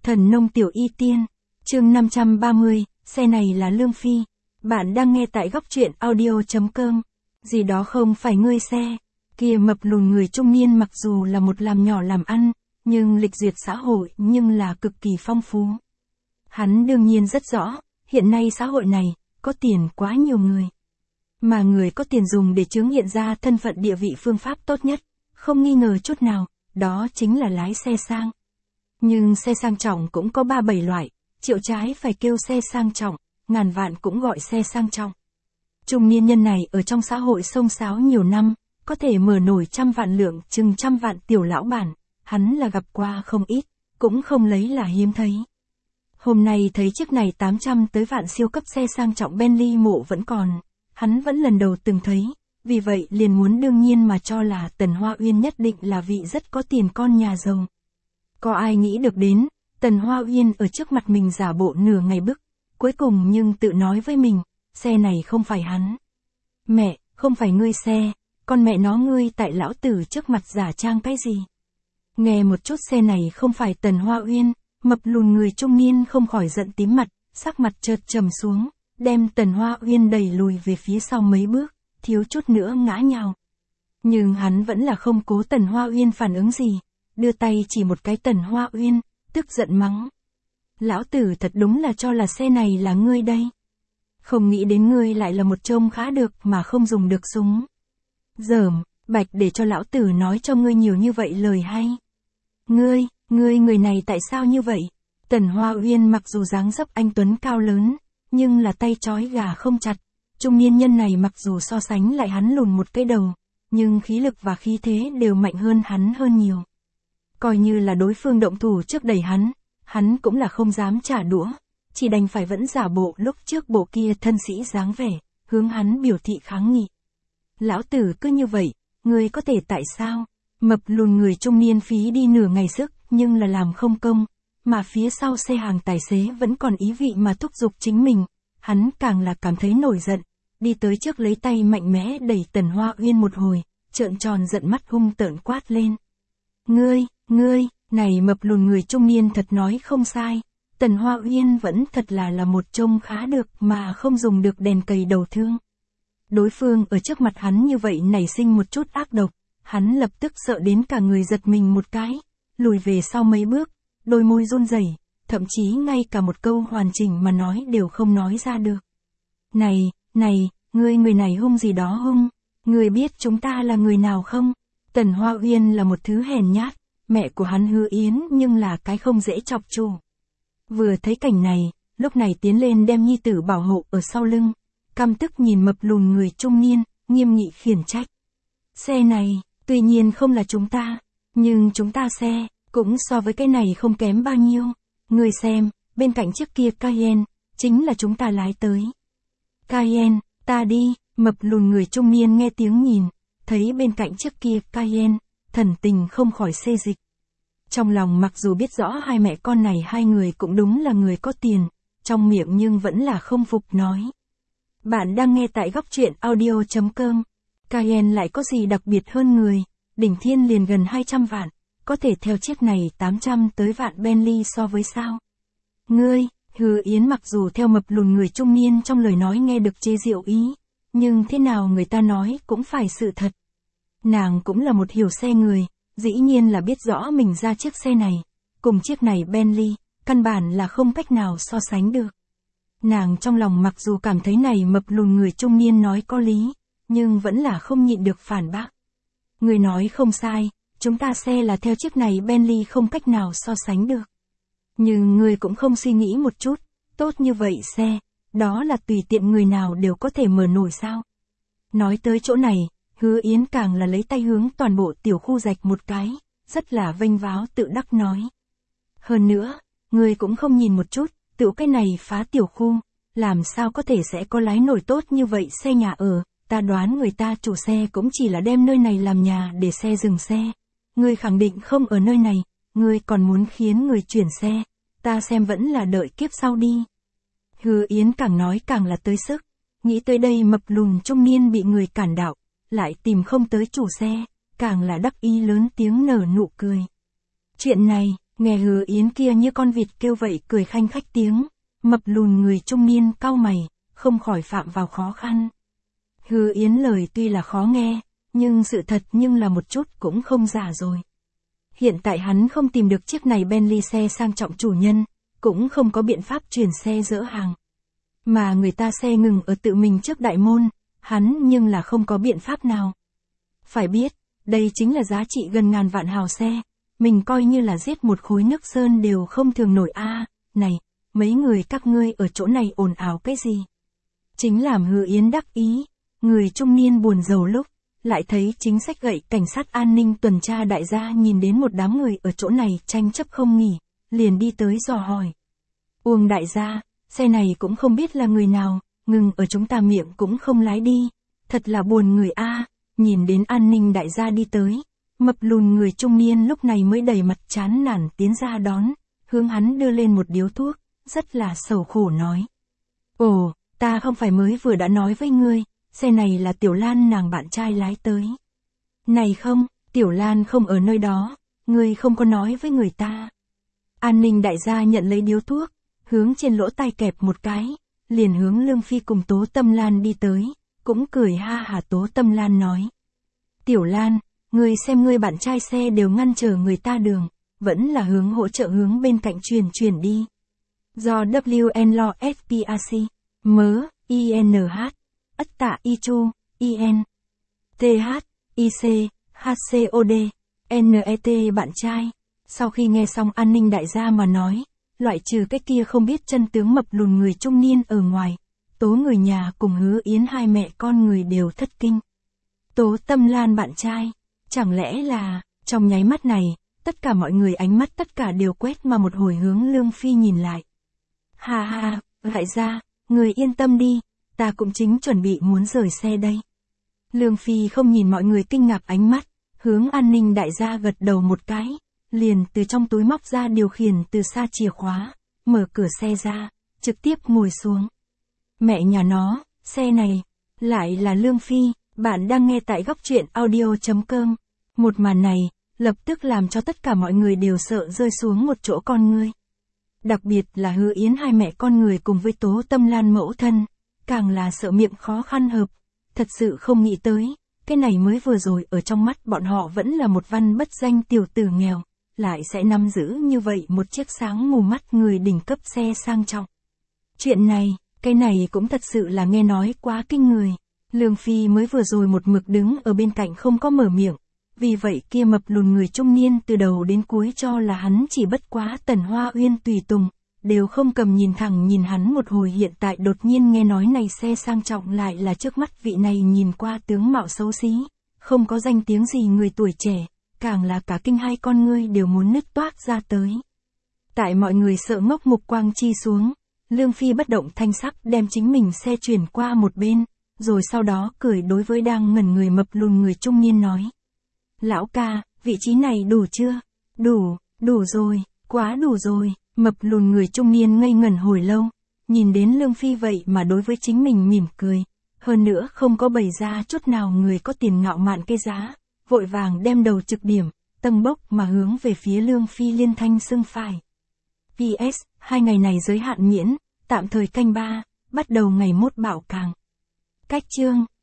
Thần nông tiểu y tiên, chương 530, xe này là Lương Phi. Bạn đang nghe tại góc truyện audio.com. Gì đó không phải ngươi xe. Kia mập lùn người trung niên mặc dù là một làm nhỏ làm ăn, nhưng lịch duyệt xã hội nhưng là cực kỳ phong phú. Hắn đương nhiên rất rõ, hiện nay xã hội này, có tiền quá nhiều người. Mà người có tiền dùng để chứng hiện ra thân phận địa vị phương pháp tốt nhất, không nghi ngờ chút nào, đó chính là lái xe sang. Nhưng xe sang trọng cũng có 3-7 loại, triệu trái phải kêu xe sang trọng, ngàn vạn cũng gọi xe sang trọng. Trung niên nhân này ở trong xã hội xông xáo nhiều năm, có thể mở nổi 100 vạn lượng chừng 100 vạn tiểu lão bản, hắn là gặp qua không ít, cũng không lấy là hiếm thấy. Hôm nay thấy chiếc này 800 tới vạn siêu cấp xe sang trọng Bentley mộ vẫn còn, hắn vẫn lần đầu từng thấy, vì vậy liền muốn đương nhiên mà cho là Tần Hoa Uyên nhất định là vị rất có tiền con nhà giàu. Có ai nghĩ được đến, Tần Hoa Uyên ở trước mặt mình giả bộ nửa ngày bức, cuối cùng nhưng tự nói với mình, xe này không phải hắn. Mẹ, không phải ngươi xe, con mẹ nó ngươi tại lão tử trước mặt giả trang cái gì? Nghe một chút xe này không phải Tần Hoa Uyên, mập lùn người trung niên không khỏi giận tím mặt, sắc mặt chợt trầm xuống, đem Tần Hoa Uyên đẩy lùi về phía sau mấy bước, thiếu chút nữa ngã nhào. Nhưng hắn vẫn là không cố Tần Hoa Uyên phản ứng gì, đưa tay chỉ một cái Tần Hoa Uyên, tức giận mắng. Lão tử thật đúng là cho là xe này là ngươi đây. Không nghĩ đến ngươi lại là một trông khá được mà không dùng được súng. Dởm, bạch để cho lão tử nói cho ngươi nhiều như vậy lời hay. Ngươi người này tại sao như vậy? Tần Hoa Uyên mặc dù dáng dấp anh tuấn cao lớn, nhưng là tay trói gà không chặt. Trung niên nhân này mặc dù so sánh lại hắn lùn một cái đầu, nhưng khí lực và khí thế đều mạnh hơn hắn hơn nhiều. Coi như là đối phương động thủ trước đẩy hắn cũng là không dám trả đũa, chỉ đành phải vẫn giả bộ lúc trước bộ kia thân sĩ dáng vẻ, hướng hắn biểu thị kháng nghị. Lão tử cứ như vậy, ngươi có thể tại sao? Mập lùn người trung niên phí đi nửa ngày sức, nhưng là làm không công, mà phía sau xe hàng tài xế vẫn còn ý vị mà thúc giục chính mình, hắn càng là cảm thấy nổi giận, đi tới trước lấy tay mạnh mẽ đẩy Tần Hoa Uyên một hồi, trợn tròn giận mắt hung tợn quát lên. Ngươi, này mập lùn người trung niên thật nói không sai, Tần Hoa Uyên vẫn thật là một trông khá được mà không dùng được đèn cầy đầu thương. Đối phương ở trước mặt hắn như vậy nảy sinh một chút ác độc, hắn lập tức sợ đến cả người giật mình một cái, lùi về sau mấy bước, đôi môi run rẩy, thậm chí ngay cả một câu hoàn chỉnh mà nói đều không nói ra được. Này, ngươi người này hung gì đó hung, ngươi biết chúng ta là người nào không? Tần Hoa Uyên là một thứ hèn nhát, mẹ của hắn Hứa Yến nhưng là cái không dễ chọc chủ. Vừa thấy cảnh này, lúc này tiến lên đem nhi tử bảo hộ ở sau lưng, căm tức nhìn mập lùn người trung niên, nghiêm nghị khiển trách. Xe này, tuy nhiên không là chúng ta, nhưng chúng ta xe, cũng so với cái này không kém bao nhiêu. Ngươi xem, bên cạnh chiếc kia Cayenne, chính là chúng ta lái tới. Cayenne, ta đi, mập lùn người trung niên nghe tiếng nhìn, thấy bên cạnh chiếc kia Cayenne, thần tình không khỏi xê dịch. Trong lòng mặc dù biết rõ hai mẹ con này hai người cũng đúng là người có tiền, trong miệng nhưng vẫn là không phục nói. Bạn đang nghe tại góc truyện audio.com. Cayenne lại có gì đặc biệt hơn người, đỉnh thiên liền gần 200 vạn, có thể theo chiếc này 800 tới vạn Bentley so với sao? Ngươi, Hứa Yến mặc dù theo mập lùn người trung niên trong lời nói nghe được chê diệu ý, nhưng thế nào người ta nói cũng phải sự thật. Nàng cũng là một hiểu xe người, dĩ nhiên là biết rõ mình ra chiếc xe này, cùng chiếc này Bentley, căn bản là không cách nào so sánh được. Nàng trong lòng mặc dù cảm thấy này mập lùn người trung niên nói có lý, nhưng vẫn là không nhịn được phản bác. Người nói không sai, chúng ta xe là theo chiếc này Bentley không cách nào so sánh được. Nhưng người cũng không suy nghĩ một chút, tốt như vậy xe, đó là tùy tiện người nào đều có thể mở nổi sao. Nói tới chỗ này, Hứa Yến càng là lấy tay hướng toàn bộ tiểu khu rạch một cái, rất là vênh váo tự đắc nói. Hơn nữa, người cũng không nhìn một chút, tự cái này phá tiểu khu, làm sao có thể sẽ có lái nổi tốt như vậy xe nhà ở, ta đoán người ta chủ xe cũng chỉ là đem nơi này làm nhà để xe dừng xe. Người khẳng định không ở nơi này, người còn muốn khiến người chuyển xe, ta xem vẫn là đợi kiếp sau đi. Hứa Yến càng nói càng là tới sức, nghĩ tới đây mập lùn trung niên bị người cản đạo, lại tìm không tới chủ xe, càng là đắc ý lớn tiếng nở nụ cười. Chuyện này, Nghe Hứa Yến kia như con vịt kêu vậy cười khanh khách tiếng, mập lùn người trung niên cau mày, không khỏi phạm vào khó khăn. Hứa Yến lời tuy là khó nghe, nhưng sự thật nhưng là một chút cũng không giả rồi. Hiện tại hắn không tìm được chiếc này Bentley xe sang trọng chủ nhân, cũng không có biện pháp chuyển xe dỡ hàng. Mà người ta xe ngừng ở tự mình trước đại môn, hắn nhưng là không có biện pháp nào. Phải biết, đây chính là giá trị gần ngàn vạn hào xe, mình coi như là giết một khối nước sơn đều không thường nổi a. Này, mấy người các ngươi ở chỗ này ồn ào cái gì? Chính làm Hứa Yến đắc ý, người trung niên buồn rầu lúc, lại thấy chính sách gậy cảnh sát an ninh tuần tra đại gia nhìn đến một đám người ở chỗ này tranh chấp không nghỉ, liền đi tới dò hỏi. Uông đại gia, xe này cũng không biết là người nào, ngừng ở chúng ta miệng cũng không lái đi, thật là buồn người a. Nhìn đến an ninh đại gia đi tới, mập lùn người trung niên lúc này mới đầy mặt chán nản tiến ra đón, hướng hắn đưa lên một điếu thuốc, rất là sầu khổ nói. Ồ, ta không phải mới vừa đã nói với ngươi, xe này là Tiểu Lan nàng bạn trai lái tới. Này không, Tiểu Lan không ở nơi đó, ngươi không có nói với người ta. An ninh đại gia nhận lấy điếu thuốc, hướng trên lỗ tai kẹp một cái, liền hướng Lương Phi cùng Tố Tâm Lan đi tới, cũng cười ha hả. Tố Tâm Lan nói. Tiểu Lan, ngươi xem ngươi bạn trai xe đều ngăn trở người ta đường, vẫn là hướng hỗ trợ hướng bên cạnh chuyển đi. Do WN Lo SPAC, Mớ, INH, Ất Tạ Y Chu, IN, TH, IC, HCOD, NET bạn trai. Sau khi nghe xong an ninh đại gia mà nói, loại trừ cái kia không biết chân tướng mập lùn người trung niên ở ngoài, Tố người nhà cùng Hứa Yến hai mẹ con người đều thất kinh. Tố Tâm Lan bạn trai, chẳng lẽ là, trong nháy mắt này, tất cả mọi người ánh mắt tất cả đều quét mà một hồi hướng Lương Phi nhìn lại. Ha ha, đại gia, người yên tâm đi, ta cũng chính chuẩn bị muốn rời xe đây. Lương Phi không nhìn mọi người kinh ngạc ánh mắt, hướng an ninh đại gia gật đầu một cái, liền từ trong túi móc ra điều khiển từ xa chìa khóa, mở cửa xe ra, trực tiếp ngồi xuống. Mẹ nhà nó, xe này, lại là Lương Phi, bạn đang nghe tại góc truyện audio.com. Một màn này, lập tức làm cho tất cả mọi người đều sợ rơi xuống một chỗ con ngươi. Đặc biệt là Hứa Yến hai mẹ con người cùng với Tố Tâm Lan mẫu thân, càng là sợ miệng khó khăn hợp, thật sự không nghĩ tới, cái này mới vừa rồi ở trong mắt bọn họ vẫn là một văn bất danh tiểu tử nghèo, lại sẽ nắm giữ như vậy một chiếc sáng mù mắt người đỉnh cấp xe sang trọng. Chuyện này, cái này cũng thật sự là nghe nói quá kinh người. Lương Phi mới vừa rồi một mực đứng ở bên cạnh không có mở miệng, vì vậy kia mập lùn người trung niên từ đầu đến cuối cho là hắn chỉ bất quá Tần Hoa Uyên tùy tùng, đều không cầm nhìn thẳng nhìn hắn một hồi. Hiện tại đột nhiên nghe nói này xe sang trọng lại là trước mắt vị này nhìn qua tướng mạo xấu xí, không có danh tiếng gì người tuổi trẻ, càng là cả kinh hai con ngươi đều muốn nứt toác ra tới. Tại mọi người sợ ngốc mục quang chi xuống, Lương Phi bất động thanh sắc đem chính mình xe chuyển qua một bên, rồi sau đó cười đối với đang ngẩn người mập lùn người trung niên nói. Lão ca, vị trí này đủ chưa? Đủ rồi, quá đủ rồi. Mập lùn người trung niên ngây ngẩn hồi lâu, nhìn đến Lương Phi vậy mà đối với chính mình mỉm cười, hơn nữa không có bày ra chút nào người có tiền ngạo mạn cái giá, vội vàng đem đầu trực điểm, tâng bốc mà hướng về phía Lương Phi liên thanh xưng phải. PS, 2 ngày này giới hạn miễn, tạm thời canh 3, bắt đầu ngày mốt bảo càng. Cách chương